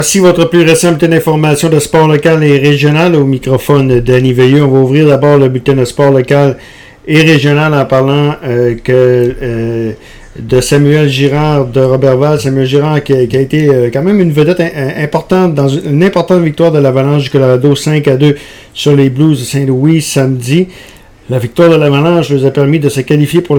Voici votre plus récent bulletin d'information de sport local et régional. Au microphone Danny Veilleux. On va ouvrir d'abord le bulletin de sport local et régional en parlant de Samuel Girard de Roberval. Samuel Girard qui a été quand même une vedette importante dans une importante victoire de l'Avalanche du Colorado 5-2 sur les Blues de Saint-Louis samedi. La victoire de l'Avalanche leur a permis de se qualifier pour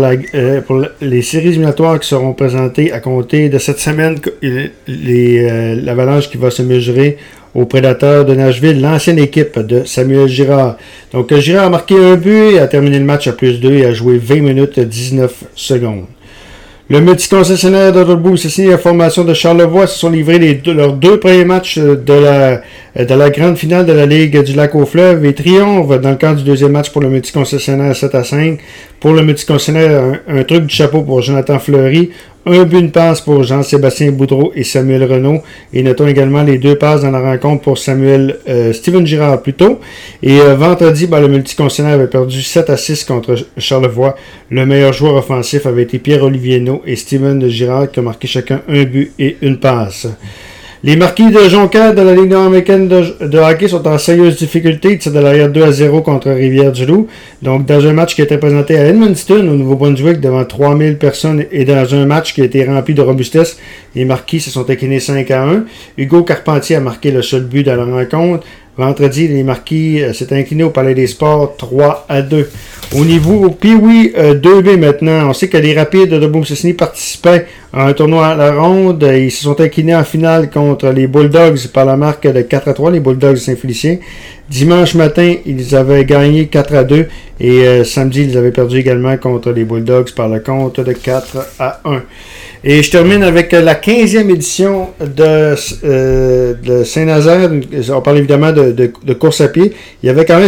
les séries éliminatoires qui seront présentées à compter de cette semaine. L'Avalanche qui va se mesurer aux Prédateurs de Nashville, l'ancienne équipe de Samuel Girard. Donc Girard a marqué un but et a terminé le match à +2 et a joué 20 minutes 19 secondes. Le multiconcessionnaire d'Auto-Boom s'est signé la formation de Charlevoix. Se sont livrés leurs deux premiers matchs de la grande finale de la Ligue du Lac-aux-Fleuves et triomphe dans le cadre du deuxième match pour le multiconcessionnaire 7-5. Pour le multiconcessionnaire, un truc du chapeau pour Jonathan Fleury. Un but, une passe pour Jean-Sébastien Boudreau et Samuel Renaud. Et notons également les deux passes dans la rencontre pour Steven Girard plutôt. Et vendredi, le multiconcessionnaire avait perdu 7-6 contre Charlevoix. Le meilleur joueur offensif avait été Pierre-Olivier Naud et Steven Girard qui ont marqué chacun un but et une passe. Les Marquis de Jonquière de la Ligue nord-américaine de hockey sont en sérieuse difficulté. Ils tirent de l'arrière 2-0 contre Rivière-du-Loup. Donc, dans un match qui a été présenté à Edmundston, au Nouveau-Brunswick, devant 3000 personnes et dans un match qui a été rempli de robustesse, les Marquis se sont inclinés 5-1. Hugo Carpentier a marqué le seul but dans la rencontre. Vendredi, les Marquis s'est incliné au Palais des Sports 3-2. Au niveau Pee-Wee 2B maintenant, on sait que les Rapides de Beauce-Cessny participaient à un tournoi à la ronde. Ils se sont inclinés en finale contre les Bulldogs par la marque de 4-3, les Bulldogs de Saint-Félicien. Dimanche matin, ils avaient gagné 4-2 et samedi, ils avaient perdu également contre les Bulldogs par le compte de 4-1. Et je termine avec la 15e édition de Saint-Nazaire. On parle évidemment de course à pied. Il y avait quand même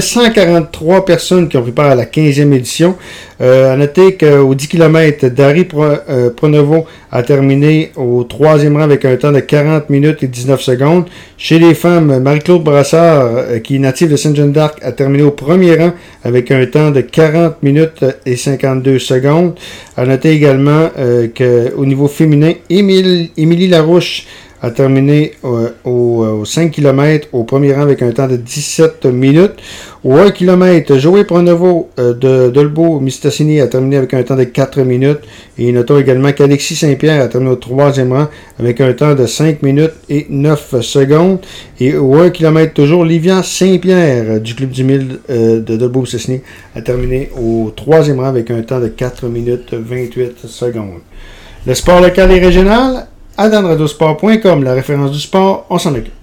143 personnes qui ont pris part à la 15e édition. À noter qu'au 10 km, Dari Pronovo a terminé au 3e rang avec un temps de 40 minutes et 19 secondes. Chez les femmes, Marie-Claude Brassard, qui est native de Sainte-Jeanne-d'Arc, a terminé au premier rang avec un temps de 40 minutes et 52 secondes. À noter également qu'au niveau féminin, Émilie Larouche a terminé au 5 km au premier rang avec un temps de 17 minutes. Au 1 km, Joey Pronovo de Dolbeau-Mistassini a terminé avec un temps de 4 minutes. Et notons également qu'Alexis Saint-Pierre a terminé au 3e rang avec un temps de 5 minutes et 9 secondes. Et au 1 km toujours, Livian Saint-Pierre du Club du Mille de Dolbeau-Mistassini a terminé au 3e rang avec un temps de 4 minutes 28 secondes. Le sport local et régional, à danradosport.com, la référence du sport, on s'en occupe.